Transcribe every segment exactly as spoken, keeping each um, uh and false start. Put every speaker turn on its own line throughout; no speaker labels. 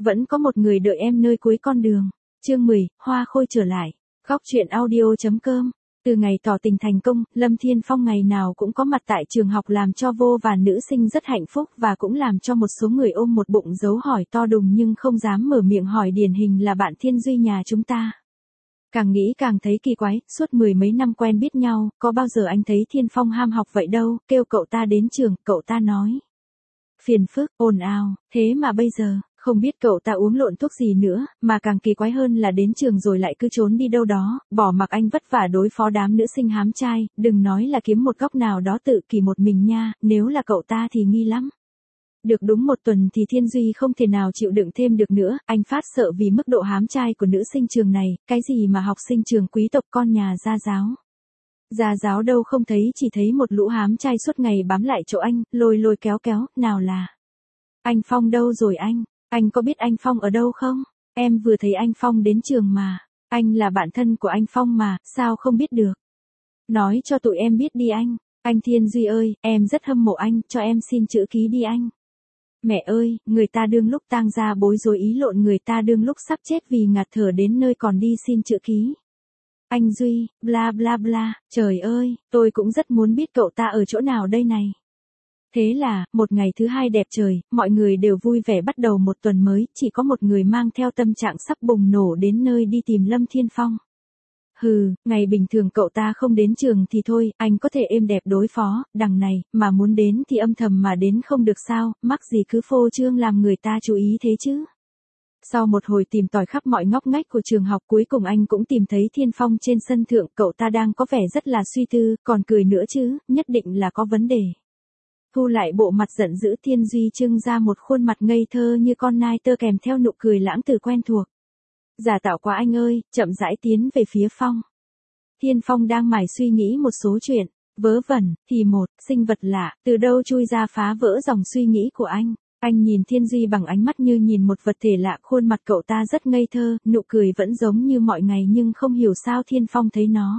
vẫn có một người đợi em nơi cuối con đường. Chương mười, Hoa Khôi trở lại. Góc truyện audio.com. Từ ngày tỏ tình thành công, Lâm Thiên Phong ngày nào cũng có mặt tại trường học làm cho vô vàn nữ sinh rất hạnh phúc và cũng làm cho một số người ôm một bụng dấu hỏi to đùng nhưng không dám mở miệng hỏi, điển hình là bạn Thiên Duy nhà chúng ta. Càng nghĩ càng thấy kỳ quái, suốt mười mấy năm quen biết nhau, có bao giờ anh thấy Thiên Phong ham học vậy đâu, kêu cậu ta đến trường, cậu ta nói phiền phức, ồn ào, thế mà bây giờ, không biết cậu ta uống lộn thuốc gì nữa, mà càng kỳ quái hơn là đến trường rồi lại cứ trốn đi đâu đó, bỏ mặc anh vất vả đối phó đám nữ sinh hám trai, đừng nói là kiếm một góc nào đó tự kỷ một mình nha, nếu là cậu ta thì nghi lắm. Được đúng một tuần thì Thiên Duy không thể nào chịu đựng thêm được nữa, anh phát sợ vì mức độ hám trai của nữ sinh trường này, cái gì mà học sinh trường quý tộc con nhà gia giáo. Gia giáo đâu không thấy, chỉ thấy một lũ hám trai suốt ngày bám lại chỗ anh, lôi lôi kéo kéo, nào là anh Phong đâu rồi anh, anh có biết anh Phong ở đâu không? Em vừa thấy anh Phong đến trường mà, anh là bạn thân của anh Phong mà, sao không biết được? Nói cho tụi em biết đi anh, anh Thiên Duy ơi, em rất hâm mộ anh, cho em xin chữ ký đi anh. Mẹ ơi, người ta đương lúc tang gia bối rối ý lộn, người ta đương lúc sắp chết vì ngạt thở đến nơi còn đi xin chữ ký. Anh Duy, bla bla bla, trời ơi, tôi cũng rất muốn biết cậu ta ở chỗ nào đây này. Thế là, một ngày thứ hai đẹp trời, mọi người đều vui vẻ bắt đầu một tuần mới, chỉ có một người mang theo tâm trạng sắp bùng nổ đến nơi đi tìm Lâm Thiên Phong. Hừ, ngày bình thường cậu ta không đến trường thì thôi, anh có thể êm đẹp đối phó, đằng này, mà muốn đến thì âm thầm mà đến không được sao, mắc gì cứ phô trương làm người ta chú ý thế chứ. Sau một hồi tìm tòi khắp mọi ngóc ngách của trường học, cuối cùng anh cũng tìm thấy Thiên Phong trên sân thượng, cậu ta đang có vẻ rất là suy tư, còn cười nữa chứ, nhất định là có vấn đề. Thu lại bộ mặt giận dữ, Thiên Duy trưng ra một khuôn mặt ngây thơ như con nai tơ kèm theo nụ cười lãng từ quen thuộc. Giả tạo quá anh ơi, chậm rãi tiến về phía Phong. Thiên Phong đang mải suy nghĩ một số chuyện, vớ vẩn, thì một, sinh vật lạ, từ đâu chui ra phá vỡ dòng suy nghĩ của anh. Anh nhìn Thiên Duy bằng ánh mắt như nhìn một vật thể lạ, khuôn mặt cậu ta rất ngây thơ, nụ cười vẫn giống như mọi ngày nhưng không hiểu sao Thiên Phong thấy nó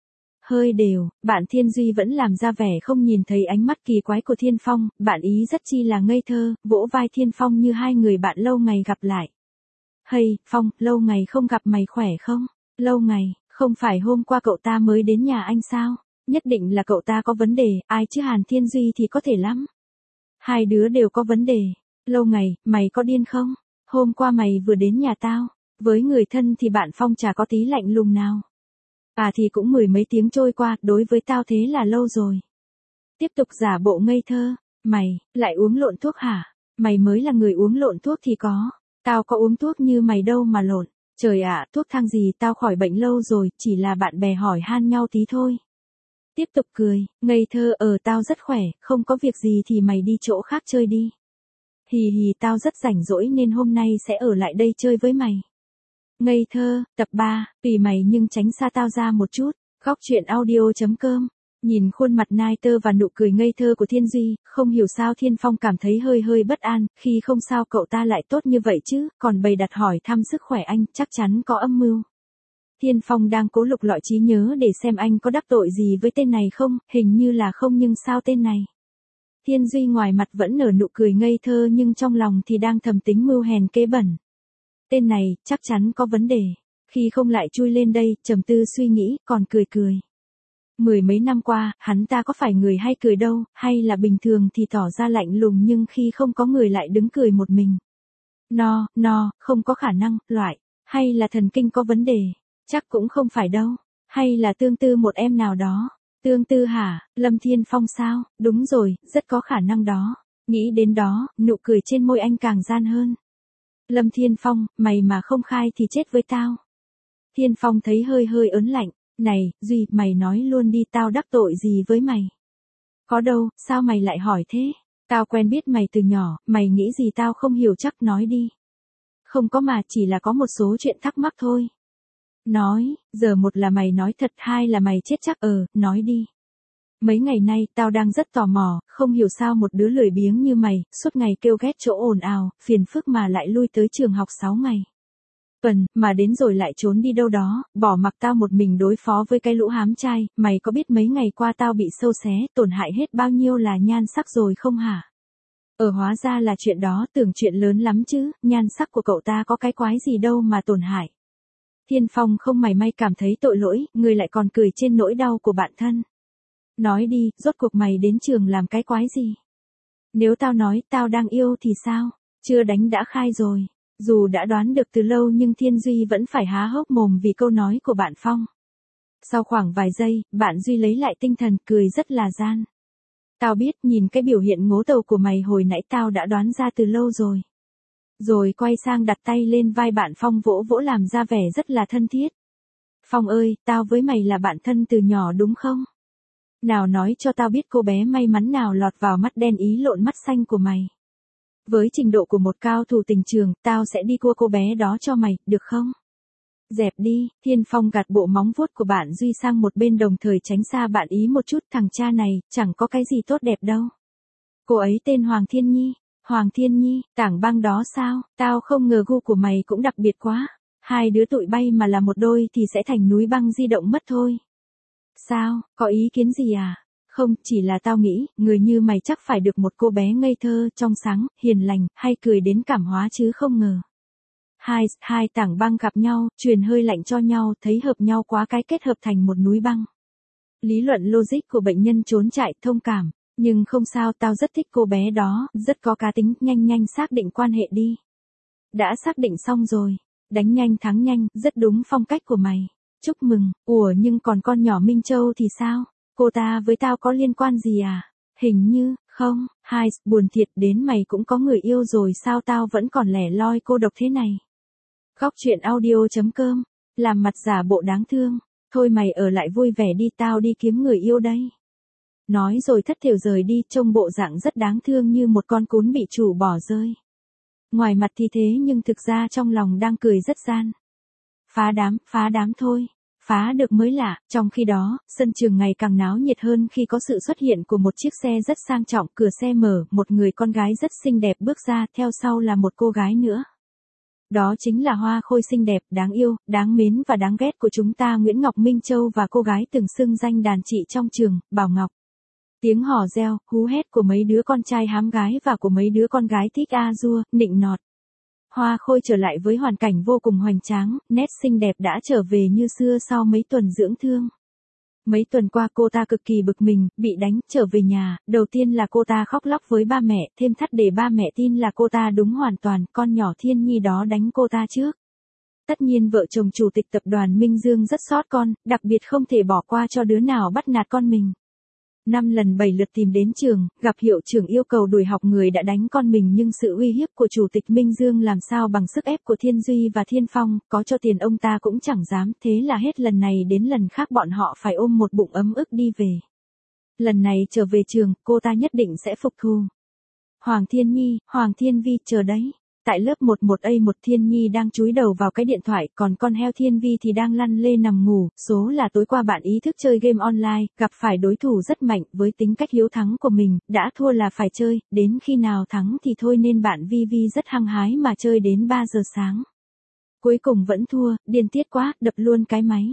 hơi đều, bạn Thiên Duy vẫn làm ra vẻ không nhìn thấy ánh mắt kỳ quái của Thiên Phong, bạn ý rất chi là ngây thơ, vỗ vai Thiên Phong như hai người bạn lâu ngày gặp lại. Hey, Phong, lâu ngày không gặp mày khỏe không? Lâu ngày, không phải hôm qua cậu ta mới đến nhà anh sao? Nhất định là cậu ta có vấn đề, ai chứ Hàn Thiên Duy thì có thể lắm. Hai đứa đều có vấn đề. Lâu ngày, mày có điên không? Hôm qua mày vừa đến nhà tao, với người thân thì bạn Phong chả có tí lạnh lùng nào. À thì cũng mười mấy tiếng trôi qua, đối với tao thế là lâu rồi. Tiếp tục giả bộ ngây thơ, mày, lại uống lộn thuốc hả? Mày mới là người uống lộn thuốc thì có. Tao có uống thuốc như mày đâu mà lộn. Trời ạ, thuốc thang gì, tao khỏi bệnh lâu rồi, chỉ là bạn bè hỏi han nhau tí thôi. Tiếp tục cười, ngây thơ, ờ tao rất khỏe, không có việc gì thì mày đi chỗ khác chơi đi. Hì hì, tao rất rảnh rỗi nên hôm nay sẽ ở lại đây chơi với mày. Ngây thơ, tập ba, tùy mày nhưng tránh xa tao ra một chút. Góc truyện audio.com. Nhìn khuôn mặt nai tơ và nụ cười ngây thơ của Thiên Duy, không hiểu sao Thiên Phong cảm thấy hơi hơi bất an, khi không sao cậu ta lại tốt như vậy chứ, còn bày đặt hỏi thăm sức khỏe anh, chắc chắn có âm mưu. Thiên Phong đang cố lục lọi trí nhớ để xem anh có đắc tội gì với tên này không, hình như là không nhưng sao tên này. Thiên Duy ngoài mặt vẫn nở nụ cười ngây thơ nhưng trong lòng thì đang thầm tính mưu hèn kế bẩn. Tên này, chắc chắn có vấn đề. Khi không lại chui lên đây, trầm tư suy nghĩ, còn cười cười. Mười mấy năm qua, hắn ta có phải người hay cười đâu, hay là bình thường thì tỏ ra lạnh lùng nhưng khi không có người lại đứng cười một mình. No, no, không có khả năng, loại, hay là thần kinh có vấn đề, chắc cũng không phải đâu, hay là tương tư một em nào đó. Tương tư hả, Lâm Thiên Phong sao, đúng rồi, rất có khả năng đó. Nghĩ đến đó, nụ cười trên môi anh càng gian hơn. Lâm Thiên Phong, mày mà không khai thì chết với tao. Thiên Phong thấy hơi hơi ớn lạnh. Này, Duy, mày nói luôn đi, tao đắc tội gì với mày? Có đâu, sao mày lại hỏi thế? Tao quen biết mày từ nhỏ, mày nghĩ gì tao không hiểu chắc nói đi. Không có mà, chỉ là có một số chuyện thắc mắc thôi. Nói, giờ một là mày nói thật, hai là mày chết chắc, ờ, nói đi. Mấy ngày nay, tao đang rất tò mò, không hiểu sao một đứa lười biếng như mày, suốt ngày kêu ghét chỗ ồn ào, phiền phức mà lại lui tới trường học sáu ngày. Tuần, mà đến rồi lại trốn đi đâu đó, bỏ mặc tao một mình đối phó với cái lũ hám trai, mày có biết mấy ngày qua tao bị sâu xé, tổn hại hết bao nhiêu là nhan sắc rồi không hả? Ở hóa ra là chuyện đó, tưởng chuyện lớn lắm chứ, nhan sắc của cậu ta có cái quái gì đâu mà tổn hại. Thiên Phong không mảy may cảm thấy tội lỗi, người lại còn cười trên nỗi đau của bạn thân. Nói đi, rốt cuộc mày đến trường làm cái quái gì? Nếu tao nói tao đang yêu thì sao? Chưa đánh đã khai rồi. Dù đã đoán được từ lâu nhưng Thiên Duy vẫn phải há hốc mồm vì câu nói của bạn Phong. Sau khoảng vài giây, bạn Duy lấy lại tinh thần, cười rất là gian. Tao biết, nhìn cái biểu hiện ngố tàu của mày hồi nãy tao đã đoán ra từ lâu rồi. Rồi quay sang đặt tay lên vai bạn Phong vỗ vỗ làm ra vẻ rất là thân thiết. Phong ơi, tao với mày là bạn thân từ nhỏ đúng không? Nào nói cho tao biết cô bé may mắn nào lọt vào mắt đen ý lộn mắt xanh của mày. Với trình độ của một cao thủ tình trường, tao sẽ đi cua cô bé đó cho mày, được không? Dẹp đi, Thiên Phong gạt bộ móng vuốt của bạn Duy sang một bên đồng thời tránh xa bạn ý một chút, thằng cha này, chẳng có cái gì tốt đẹp đâu. Cô ấy tên Hoàng Thiên Nhi, Hoàng Thiên Nhi, tảng băng đó sao, tao không ngờ gu của mày cũng đặc biệt quá. Hai đứa tụi bay mà là một đôi thì sẽ thành núi băng di động mất thôi. Sao, có ý kiến gì à? Không, chỉ là tao nghĩ, người như mày chắc phải được một cô bé ngây thơ, trong sáng, hiền lành, hay cười đến cảm hóa chứ không ngờ. Hai, hai tảng băng gặp nhau, truyền hơi lạnh cho nhau, thấy hợp nhau quá cái kết hợp thành một núi băng. Lý luận logic của bệnh nhân trốn chạy, thông cảm. Nhưng không sao, tao rất thích cô bé đó, rất có cá tính, nhanh nhanh xác định quan hệ đi. Đã xác định xong rồi. Đánh nhanh thắng nhanh, rất đúng phong cách của mày. Chúc mừng, ủa nhưng còn con nhỏ Minh Châu thì sao? Cô ta với tao có liên quan gì à? Hình như, không, hai, buồn thiệt đến mày cũng có người yêu rồi sao tao vẫn còn lẻ loi cô độc thế này. Góc truyện audio.com, làm mặt giả bộ đáng thương, thôi mày ở lại vui vẻ đi tao đi kiếm người yêu đây. Nói rồi thất thểu rời đi trông bộ dạng rất đáng thương như một con cún bị chủ bỏ rơi. Ngoài mặt thì thế nhưng thực ra trong lòng đang cười rất gian. Phá đám, phá đám thôi. Phá được mới lạ, trong khi đó, sân trường ngày càng náo nhiệt hơn khi có sự xuất hiện của một chiếc xe rất sang trọng, cửa xe mở, một người con gái rất xinh đẹp bước ra, theo sau là một cô gái nữa. Đó chính là hoa khôi xinh đẹp, đáng yêu, đáng mến và đáng ghét của chúng ta Nguyễn Ngọc Minh Châu và cô gái từng xưng danh đàn chị trong trường, Bảo Ngọc. Tiếng hò reo, hú hét của mấy đứa con trai hám gái và của mấy đứa con gái thích a dua, nịnh nọt. Hoa khôi trở lại với hoàn cảnh vô cùng hoành tráng, nét xinh đẹp đã trở về như xưa sau mấy tuần dưỡng thương. Mấy tuần qua cô ta cực kỳ bực mình, bị đánh, trở về nhà, đầu tiên là cô ta khóc lóc với ba mẹ, thêm thắt để ba mẹ tin là cô ta đúng hoàn toàn, con nhỏ Thiên Nhi đó đánh cô ta trước. Tất nhiên vợ chồng chủ tịch tập đoàn Minh Dương rất xót con, đặc biệt không thể bỏ qua cho đứa nào bắt nạt con mình. Năm lần bảy lượt tìm đến trường, gặp hiệu trưởng yêu cầu đuổi học người đã đánh con mình nhưng sự uy hiếp của chủ tịch Minh Dương làm sao bằng sức ép của Thiên Duy và Thiên Phong, có cho tiền ông ta cũng chẳng dám, thế là hết lần này đến lần khác bọn họ phải ôm một bụng ấm ức đi về. Lần này trở về trường, cô ta nhất định sẽ phục thù. Hoàng Thiên Nhi, Hoàng Thiên Vi, chờ đấy. Tại lớp mười một A một Thiên Nhi đang chúi đầu vào cái điện thoại, còn con heo Thiên Vi thì đang lăn lê nằm ngủ, số là tối qua bạn ý thức chơi game online, gặp phải đối thủ rất mạnh, với tính cách hiếu thắng của mình, đã thua là phải chơi, đến khi nào thắng thì thôi nên bạn Vi Vi rất hăng hái mà chơi đến ba giờ sáng. Cuối cùng vẫn thua, điên tiết quá, đập luôn cái máy.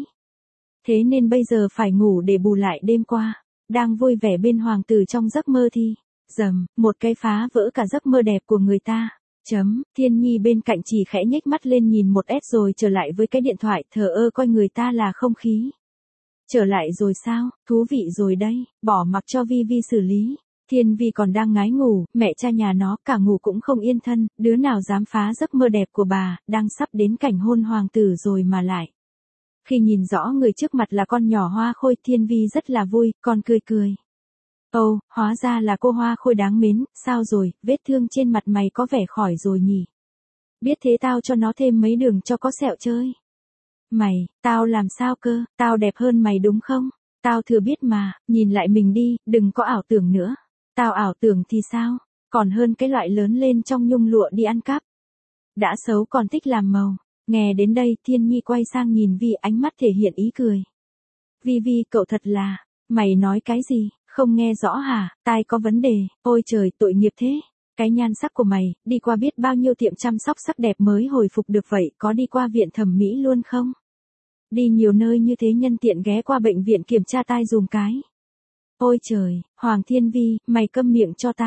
Thế nên bây giờ phải ngủ để bù lại đêm qua, đang vui vẻ bên hoàng tử trong giấc mơ thì, dầm, một cái phá vỡ cả giấc mơ đẹp của người ta. Chấm, Thiên Nhi bên cạnh chỉ khẽ nhếch mắt lên nhìn một S rồi trở lại với cái điện thoại, thờ ơ coi người ta là không khí. Trở lại rồi sao, thú vị rồi đây, bỏ mặc cho Vi Vi xử lý. Thiên Vi còn đang ngái ngủ, mẹ cha nhà nó cả ngủ cũng không yên thân, đứa nào dám phá giấc mơ đẹp của bà, đang sắp đến cảnh hôn hoàng tử rồi mà lại. Khi nhìn rõ người trước mặt là con nhỏ hoa khôi, Thiên Vi rất là vui, còn cười cười. Ồ, oh, hóa ra là cô hoa khôi đáng mến, sao rồi, vết thương trên mặt mày có vẻ khỏi rồi nhỉ? Biết thế tao cho nó thêm mấy đường cho có sẹo chơi. Mày, tao làm sao cơ, tao đẹp hơn mày đúng không? Tao thừa biết mà, nhìn lại mình đi, đừng có ảo tưởng nữa. Tao ảo tưởng thì sao? Còn hơn cái loại lớn lên trong nhung lụa đi ăn cắp. Đã xấu còn thích làm màu. Nghe đến đây, Thiên Nhi quay sang nhìn Vi, ánh mắt thể hiện ý cười. Vi Vi, cậu thật là, mày nói cái gì? Không nghe rõ hả, tai có vấn đề, ôi trời tội nghiệp thế. Cái nhan sắc của mày, đi qua biết bao nhiêu tiệm chăm sóc sắc đẹp mới hồi phục được vậy, có đi qua viện thẩm mỹ luôn không? Đi nhiều nơi như thế nhân tiện ghé qua bệnh viện kiểm tra tai dùm cái. Ôi trời, Hoàng Thiên Vi, mày câm miệng cho tao.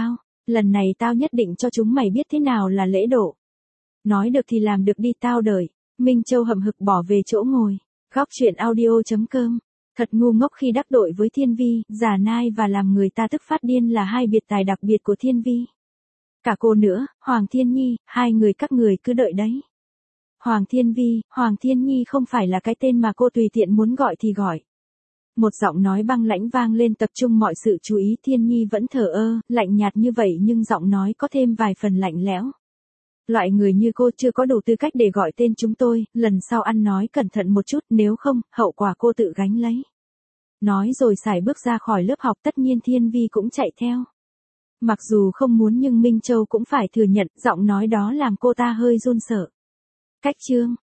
Lần này tao nhất định cho chúng mày biết thế nào là lễ độ. Nói được thì làm được đi tao đợi. Minh Châu hậm hực bỏ về chỗ ngồi. Góc chuyện audio chấm com. Thật ngu ngốc khi đắc tội với Thiên Vi, giả nai và làm người ta tức phát điên là hai biệt tài đặc biệt của Thiên Vi. Cả cô nữa, Hoàng Thiên Nhi, hai người các người cứ đợi đấy. Hoàng Thiên Vi, Hoàng Thiên Nhi không phải là cái tên mà cô tùy tiện muốn gọi thì gọi. Một giọng nói băng lãnh vang lên tập trung mọi sự chú ý. Thiên Nhi vẫn thờ ơ, lạnh nhạt như vậy nhưng giọng nói có thêm vài phần lạnh lẽo. Loại người như cô chưa có đủ tư cách để gọi tên chúng tôi, lần sau ăn nói cẩn thận một chút, nếu không, hậu quả cô tự gánh lấy. Nói rồi sải bước ra khỏi lớp học, tất nhiên Thiên Vi cũng chạy theo. Mặc dù không muốn nhưng Minh Châu cũng phải thừa nhận, giọng nói đó làm cô ta hơi run sợ. Cách chương